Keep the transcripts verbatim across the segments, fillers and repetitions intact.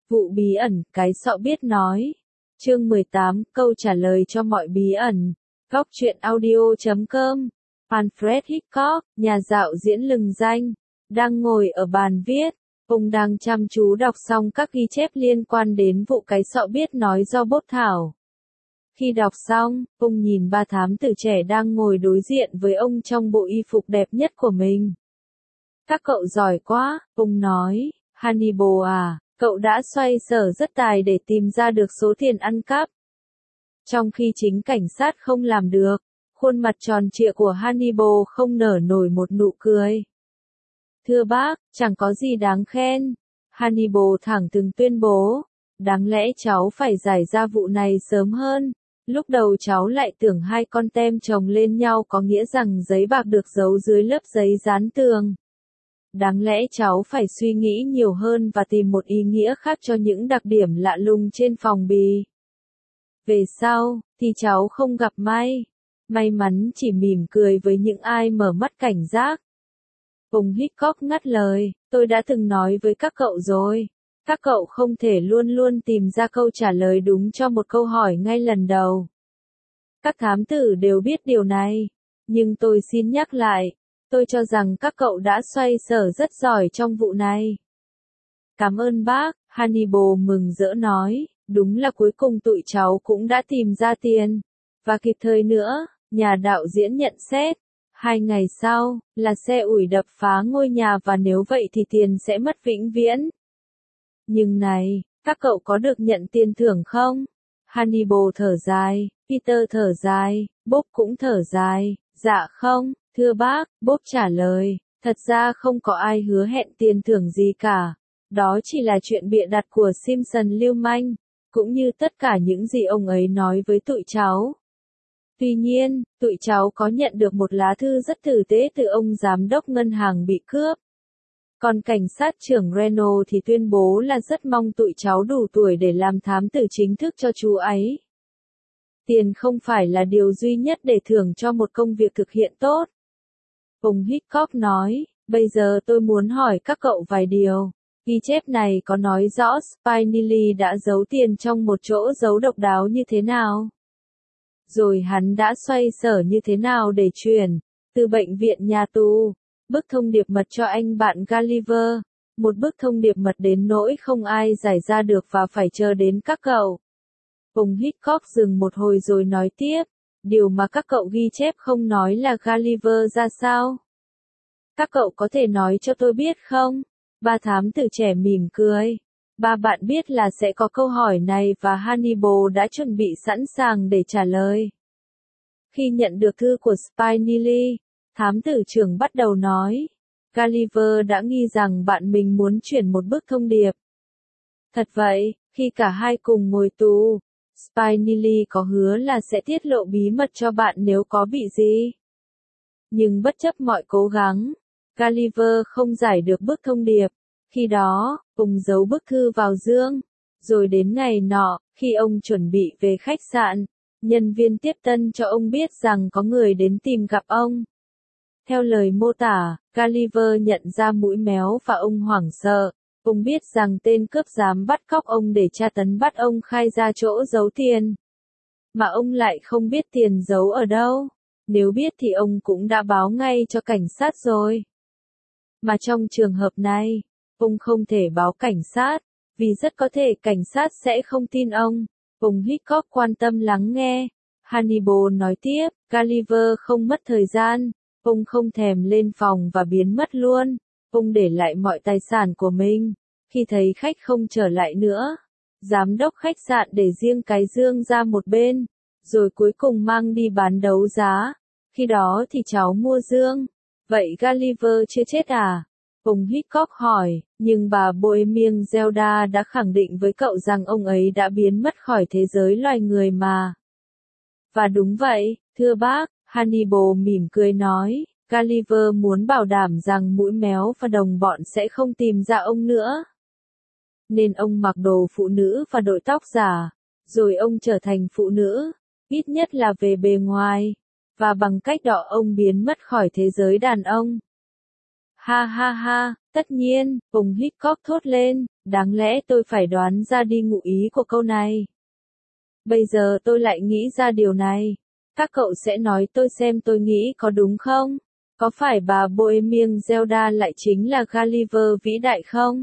Vụ bí ẩn, cái sọ biết nói. Chương mười tám, câu trả lời cho mọi bí ẩn. Góc truyện audio chấm com. Alfred Hitchcock, nhà dạo diễn lừng danh, đang ngồi ở bàn viết. Ông đang chăm chú đọc xong các ghi chép liên quan đến vụ cái sọ biết nói do Bốt Thảo. Khi đọc xong, ông nhìn ba thám tử trẻ đang ngồi đối diện với ông trong bộ y phục đẹp nhất của mình. Các cậu giỏi quá, ông nói. Hannibal à, cậu đã xoay sở rất tài để tìm ra được số tiền ăn cắp. Trong khi chính cảnh sát không làm được, khuôn mặt tròn trịa của Hannibal không nở nổi một nụ cười. Thưa bác, chẳng có gì đáng khen. Hannibal thẳng thừng tuyên bố. Đáng lẽ cháu phải giải ra vụ này sớm hơn. Lúc đầu cháu lại tưởng hai con tem chồng lên nhau có nghĩa rằng giấy bạc được giấu dưới lớp giấy dán tường. Đáng lẽ cháu phải suy nghĩ nhiều hơn và tìm một ý nghĩa khác cho những đặc điểm lạ lùng trên phòng bì. Về sau, thì cháu không gặp may. May mắn chỉ mỉm cười với những ai mở mắt cảnh giác. Ông Hitchcock ngắt lời, tôi đã từng nói với các cậu rồi. Các cậu không thể luôn luôn tìm ra câu trả lời đúng cho một câu hỏi ngay lần đầu. Các thám tử đều biết điều này. Nhưng tôi xin nhắc lại, tôi cho rằng các cậu đã xoay sở rất giỏi trong vụ này. Cảm ơn bác, Hannibal mừng rỡ nói, đúng là cuối cùng tụi cháu cũng đã tìm ra tiền. Và kịp thời nữa, nhà đạo diễn nhận xét. Hai ngày sau, là xe ủi đập phá ngôi nhà và nếu vậy thì tiền sẽ mất vĩnh viễn. Nhưng này, các cậu có được nhận tiền thưởng không? Hannibal thở dài, Peter thở dài, Bob cũng thở dài, dạ không, thưa bác, Bob trả lời, thật ra không có ai hứa hẹn tiền thưởng gì cả. Đó chỉ là chuyện bịa đặt của Simpson lưu manh, cũng như tất cả những gì ông ấy nói với tụi cháu. Tuy nhiên, tụi cháu có nhận được một lá thư rất tử tế từ ông giám đốc ngân hàng bị cướp. Còn cảnh sát trưởng Reno thì tuyên bố là rất mong tụi cháu đủ tuổi để làm thám tử chính thức cho chú ấy. Tiền không phải là điều duy nhất để thưởng cho một công việc thực hiện tốt. Ông Hitchcock nói, bây giờ tôi muốn hỏi các cậu vài điều. Ghi chép này có nói rõ Spinelli đã giấu tiền trong một chỗ giấu độc đáo như thế nào? Rồi hắn đã xoay sở như thế nào để chuyển, từ bệnh viện nhà tù, bức thông điệp mật cho anh bạn Gulliver, một bức thông điệp mật đến nỗi không ai giải ra được và phải chờ đến các cậu. Ông Hitchcock dừng một hồi rồi nói tiếp, điều mà các cậu ghi chép không nói là Gulliver ra sao? Các cậu có thể nói cho tôi biết không? Ba thám tử trẻ mỉm cười. Ba bạn biết là sẽ có câu hỏi này và Hannibal đã chuẩn bị sẵn sàng để trả lời. Khi nhận được thư của Spinelli, thám tử trưởng bắt đầu nói, Gulliver đã nghi rằng bạn mình muốn chuyển một bức thông điệp. Thật vậy, khi cả hai cùng ngồi tù, Spinelli có hứa là sẽ tiết lộ bí mật cho bạn nếu có bị gì. Nhưng bất chấp mọi cố gắng, Gulliver không giải được bức thông điệp. Khi đó, ông giấu bức thư vào dương. Rồi đến ngày nọ, khi ông chuẩn bị về khách sạn, nhân viên tiếp tân cho ông biết rằng có người đến tìm gặp ông. Theo lời mô tả, Gulliver nhận ra mũi méo và ông hoảng sợ. Ông biết rằng tên cướp dám bắt cóc ông để tra tấn bắt ông khai ra chỗ giấu tiền. Mà ông lại không biết tiền giấu ở đâu. Nếu biết thì ông cũng đã báo ngay cho cảnh sát rồi. Mà trong trường hợp này, ông không thể báo cảnh sát, vì rất có thể cảnh sát sẽ không tin ông. Ông Hitchcock quan tâm lắng nghe. Hannibal nói tiếp, Gulliver không mất thời gian. Ông không thèm lên phòng và biến mất luôn. Ông để lại mọi tài sản của mình. Khi thấy khách không trở lại nữa, giám đốc khách sạn để riêng cái dương ra một bên, rồi cuối cùng mang đi bán đấu giá. Khi đó thì cháu mua dương. Vậy Gulliver chưa chết à? Ông Hitchcock hỏi, nhưng bà Bohemian Zelda đã khẳng định với cậu rằng ông ấy đã biến mất khỏi thế giới loài người mà. Và đúng vậy, thưa bác, Hannibal mỉm cười nói, Gulliver muốn bảo đảm rằng mũi méo và đồng bọn sẽ không tìm ra ông nữa. Nên ông mặc đồ phụ nữ và đội tóc giả, rồi ông trở thành phụ nữ, ít nhất là về bề ngoài, và bằng cách đó ông biến mất khỏi thế giới đàn ông. Ha ha ha, tất Tất nhiên, ông Hickok thốt lên, đáng lẽ tôi phải đoán ra đi ngụ ý của câu này. Bây giờ tôi lại nghĩ ra điều này. Các cậu sẽ nói tôi xem tôi nghĩ có đúng không? Có phải bà Bohemian Zelda lại chính là Gulliver vĩ đại không?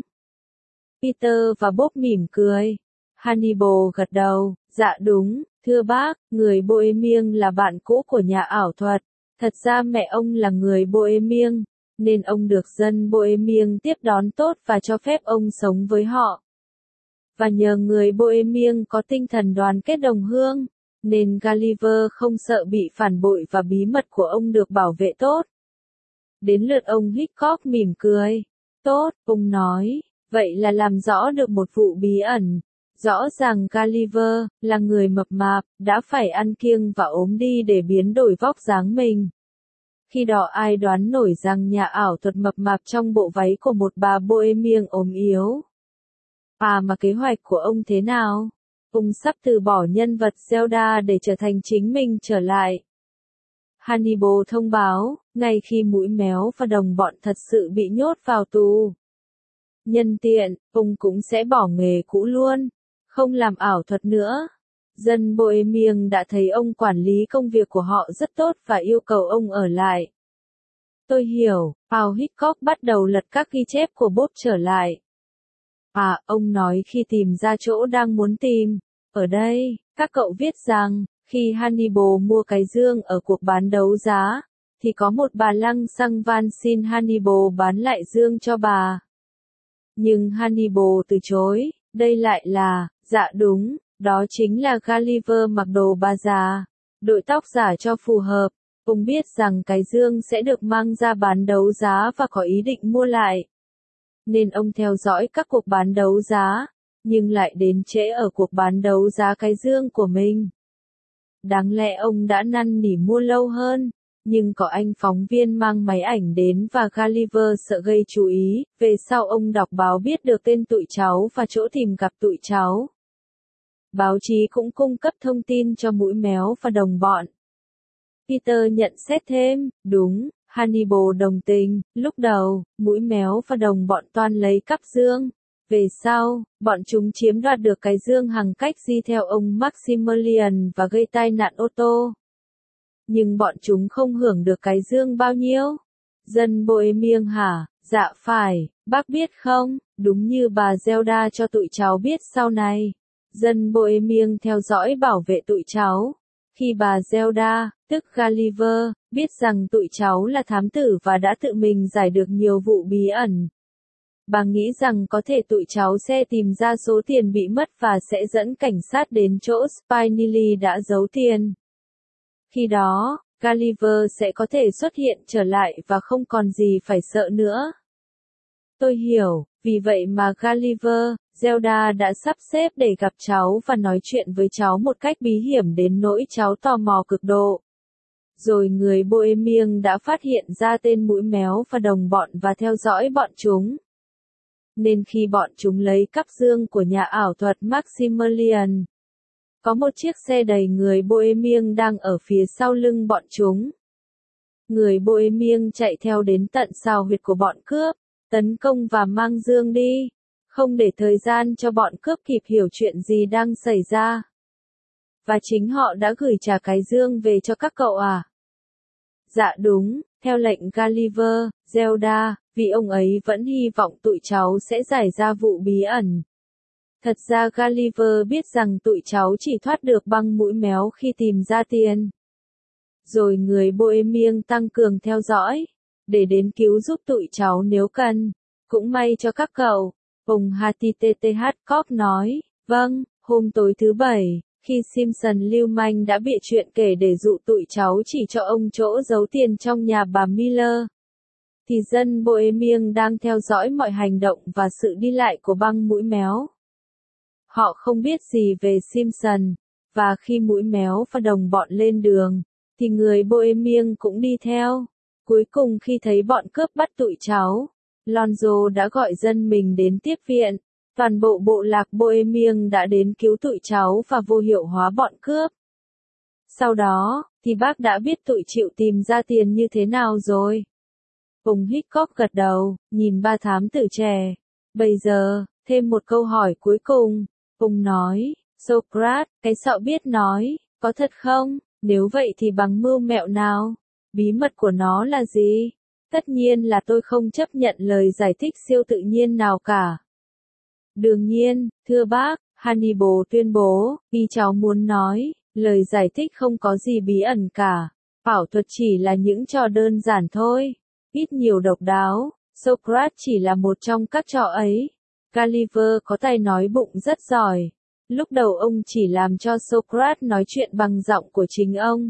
Peter và Bob mỉm cười. Hannibal gật đầu, dạ đúng, thưa bác, người Bohemian là bạn cũ của nhà ảo thuật. Thật ra mẹ ông là người Bohemian, nên ông được dân Bohemian tiếp đón tốt và cho phép ông sống với họ. Và nhờ người Bohemian có tinh thần đoàn kết đồng hương, nên Gulliver không sợ bị phản bội và bí mật của ông được bảo vệ tốt. Đến lượt ông Hickok mỉm cười. Tốt, ông nói, vậy là làm rõ được một vụ bí ẩn. Rõ ràng Gulliver, là người mập mạp, đã phải ăn kiêng và ốm đi để biến đổi vóc dáng mình. Khi đó ai đoán nổi rằng nhà ảo thuật mập mạp trong bộ váy của một bà Bohemian ốm yếu. À mà kế hoạch của ông thế nào? Ông sắp từ bỏ nhân vật Zelda để trở thành chính mình trở lại. Hannibal thông báo, ngay khi mũi méo và đồng bọn thật sự bị nhốt vào tù. Nhân tiện, ông cũng sẽ bỏ nghề cũ luôn, không làm ảo thuật nữa. Dân Bohemian đã thấy ông quản lý công việc của họ rất tốt và yêu cầu ông ở lại. Tôi hiểu, Paul Hickok bắt đầu lật các ghi chép của Bob trở lại. À, ông nói khi tìm ra chỗ đang muốn tìm. Ở đây, các cậu viết rằng, khi Hannibal mua cái dương ở cuộc bán đấu giá, thì có một bà lăng xăng van xin Hannibal bán lại dương cho bà. Nhưng Hannibal từ chối, đây lại là, dạ đúng, đó chính là Gulliver mặc đồ bà già, đội tóc giả cho phù hợp. Ông biết rằng cái dương sẽ được mang ra bán đấu giá và có ý định mua lại. Nên ông theo dõi các cuộc bán đấu giá, nhưng lại đến trễ ở cuộc bán đấu giá cái dương của mình. Đáng lẽ ông đã năn nỉ mua lâu hơn, nhưng có anh phóng viên mang máy ảnh đến và Gulliver sợ gây chú ý, về sau ông đọc báo biết được tên tụi cháu và chỗ tìm gặp tụi cháu. Báo chí cũng cung cấp thông tin cho mũi méo và đồng bọn. Peter nhận xét thêm, đúng, Hannibal đồng tình, lúc đầu, mũi méo và đồng bọn toan lấy cắp dương. Về sau, bọn chúng chiếm đoạt được cái dương hằng cách di theo ông Maximilian và gây tai nạn ô tô. Nhưng bọn chúng không hưởng được cái dương bao nhiêu. Dân Bohemian hả? Dạ phải, bác biết không, đúng như bà Zelda cho tụi cháu biết sau này. Dân Bohemian theo dõi bảo vệ tụi cháu. Khi bà Zelda, tức Gulliver, biết rằng tụi cháu là thám tử và đã tự mình giải được nhiều vụ bí ẩn. Bà nghĩ rằng có thể tụi cháu sẽ tìm ra số tiền bị mất và sẽ dẫn cảnh sát đến chỗ Spinelli đã giấu tiền. Khi đó, Gulliver sẽ có thể xuất hiện trở lại và không còn gì phải sợ nữa. Tôi hiểu, vì vậy mà Gulliver, Zelda đã sắp xếp để gặp cháu và nói chuyện với cháu một cách bí hiểm đến nỗi cháu tò mò cực độ. Rồi người Bohemian đã phát hiện ra tên mũi méo và đồng bọn và theo dõi bọn chúng. Nên khi bọn chúng lấy cắp dương của nhà ảo thuật Maximilian, có một chiếc xe đầy người Bohemian đang ở phía sau lưng bọn chúng. Người Bohemian chạy theo đến tận sào huyệt của bọn cướp, tấn công và mang dương đi, không để thời gian cho bọn cướp kịp hiểu chuyện gì đang xảy ra. Và chính họ đã gửi trả cái dương về cho các cậu à? Dạ đúng, theo lệnh Gulliver, Zelda, vì ông ấy vẫn hy vọng tụi cháu sẽ giải ra vụ bí ẩn. Thật ra Gulliver biết rằng tụi cháu chỉ thoát được băng mũi méo khi tìm ra tiền. Rồi người Bohemian tăng cường theo dõi, để đến cứu giúp tụi cháu nếu cần. Cũng may cho các cậu, ông Httth Corp nói, vâng, hôm tối thứ bảy, khi Simpson lưu manh đã bịa chuyện kể để dụ tụi cháu chỉ cho ông chỗ giấu tiền trong nhà bà Miller. Thì dân Bohemian đang theo dõi mọi hành động và sự đi lại của băng mũi méo. Họ không biết gì về Simpson, và khi mũi méo và đồng bọn lên đường, thì người Bohemian cũng đi theo. Cuối cùng khi thấy bọn cướp bắt tụi cháu, Lonzo đã gọi dân mình đến tiếp viện. Toàn bộ bộ lạc Bohemian đã đến cứu tụi cháu và vô hiệu hóa bọn cướp. Sau đó, thì bác đã biết tụi chịu tìm ra tiền như thế nào rồi. Ông Hitchcock gật đầu, nhìn ba thám tử trẻ. Bây giờ, thêm một câu hỏi cuối cùng. Ông nói, Socrates, cái sọ biết nói, có thật không? Nếu vậy thì bằng mưu mẹo nào? Bí mật của nó là gì? Tất nhiên là tôi không chấp nhận lời giải thích siêu tự nhiên nào cả. Đương nhiên, thưa bác, Hannibal tuyên bố, khi cháu muốn nói, lời giải thích không có gì bí ẩn cả. Ảo thuật chỉ là những trò đơn giản thôi. Ít nhiều độc đáo, Socrates chỉ là một trong các trò ấy. Gulliver có tài nói bụng rất giỏi. Lúc đầu ông chỉ làm cho Socrates nói chuyện bằng giọng của chính ông.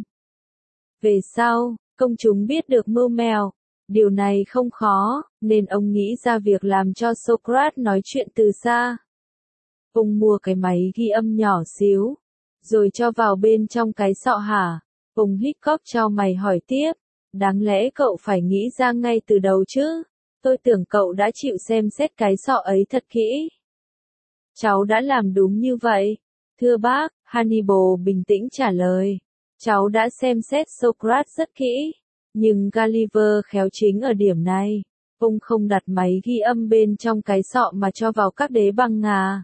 Về sau, công chúng biết được mưu mèo. Điều này không khó, nên ông nghĩ ra việc làm cho Socrates nói chuyện từ xa. Ông mua cái máy ghi âm nhỏ xíu, rồi cho vào bên trong cái sọ hả? Ông Hitchcock chau mày hỏi tiếp, đáng lẽ cậu phải nghĩ ra ngay từ đầu chứ? Tôi tưởng cậu đã chịu xem xét cái sọ ấy thật kỹ. Cháu đã làm đúng như vậy. Thưa bác, Hannibal bình tĩnh trả lời. Cháu đã xem xét Socrates rất kỹ. Nhưng Gulliver khéo chính ở điểm này. Ông không đặt máy ghi âm bên trong cái sọ mà cho vào các đế băng ngà.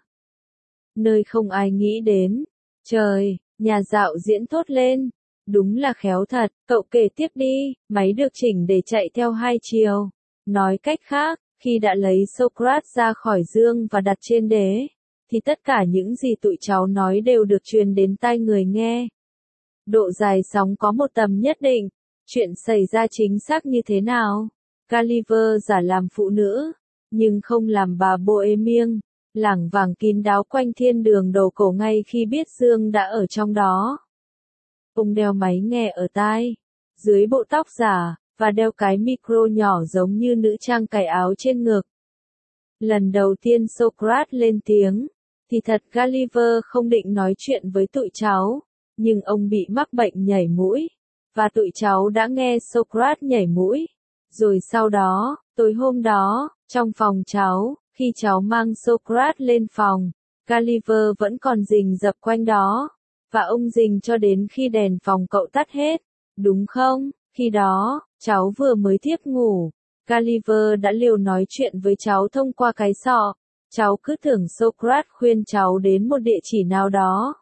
Nơi không ai nghĩ đến. Trời, nhà dạo diễn thốt lên. Đúng là khéo thật, cậu kể tiếp đi, máy được chỉnh để chạy theo hai chiều. Nói cách khác, khi đã lấy Socrates ra khỏi dương và đặt trên đế, thì tất cả những gì tụi cháu nói đều được truyền đến tai người nghe. Độ dài sóng có một tầm nhất định. Chuyện xảy ra chính xác như thế nào? Gulliver giả làm phụ nữ, nhưng không làm bà Bohemian, lảng vảng kín đáo quanh thiên đường đầu cổ ngay khi biết Dương đã ở trong đó. Ông đeo máy nghe ở tai, dưới bộ tóc giả, và đeo cái micro nhỏ giống như nữ trang cài áo trên ngực. Lần đầu tiên Socrates lên tiếng, thì thật Gulliver không định nói chuyện với tụi cháu, nhưng ông bị mắc bệnh nhảy mũi, và tụi cháu đã nghe Socrates nhảy mũi. Rồi sau đó, tối hôm đó, trong phòng cháu, khi cháu mang Socrates lên phòng, Gulliver vẫn còn rình rập quanh đó, và ông rình cho đến khi đèn phòng cậu tắt hết, đúng không? Khi đó, cháu vừa mới thiếp ngủ, Gulliver đã liều nói chuyện với cháu thông qua cái sọ. Cháu cứ tưởng Socrates khuyên cháu đến một địa chỉ nào đó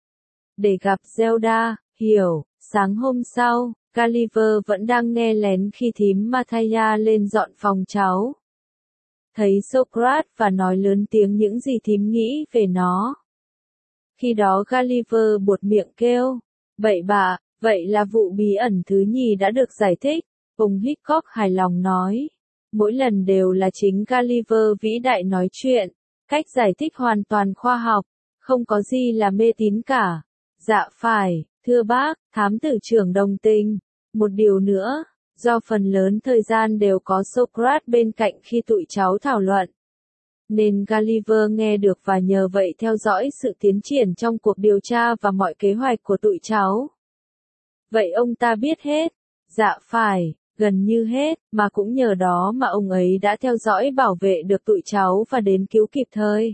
để gặp Zelda, hiểu. Sáng hôm sau, Gulliver vẫn đang nghe lén khi thím Mathaya lên dọn phòng cháu. Thấy Socrates và nói lớn tiếng những gì thím nghĩ về nó. Khi đó Gulliver buột miệng kêu, bậy bạ, vậy là vụ bí ẩn thứ nhì đã được giải thích. Ông Hitchcock hài lòng nói, mỗi lần đều là chính Gulliver vĩ đại nói chuyện, cách giải thích hoàn toàn khoa học, không có gì là mê tín cả. Dạ phải, thưa bác, thám tử trưởng đồng tình. Một điều nữa, do phần lớn thời gian đều có Socrates bên cạnh khi tụi cháu thảo luận, nên Gulliver nghe được và nhờ vậy theo dõi sự tiến triển trong cuộc điều tra và mọi kế hoạch của tụi cháu. Vậy ông ta biết hết? Dạ phải, gần như hết, mà cũng nhờ đó mà ông ấy đã theo dõi bảo vệ được tụi cháu và đến cứu kịp thời.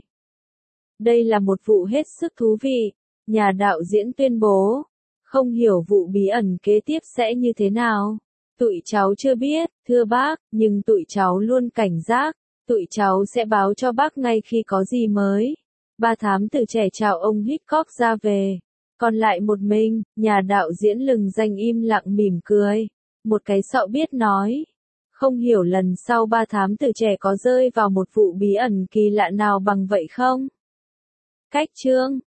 Đây là một vụ hết sức thú vị, nhà đạo diễn tuyên bố. Không hiểu vụ bí ẩn kế tiếp sẽ như thế nào. Tụi cháu chưa biết, thưa bác, nhưng tụi cháu luôn cảnh giác. Tụi cháu sẽ báo cho bác ngay khi có gì mới. Ba thám tử trẻ chào ông Hitchcock ra về. Còn lại một mình, nhà đạo diễn lừng danh im lặng mỉm cười. Một cái sọ biết nói. Không hiểu lần sau ba thám tử trẻ có rơi vào một vụ bí ẩn kỳ lạ nào bằng vậy không? Cách chương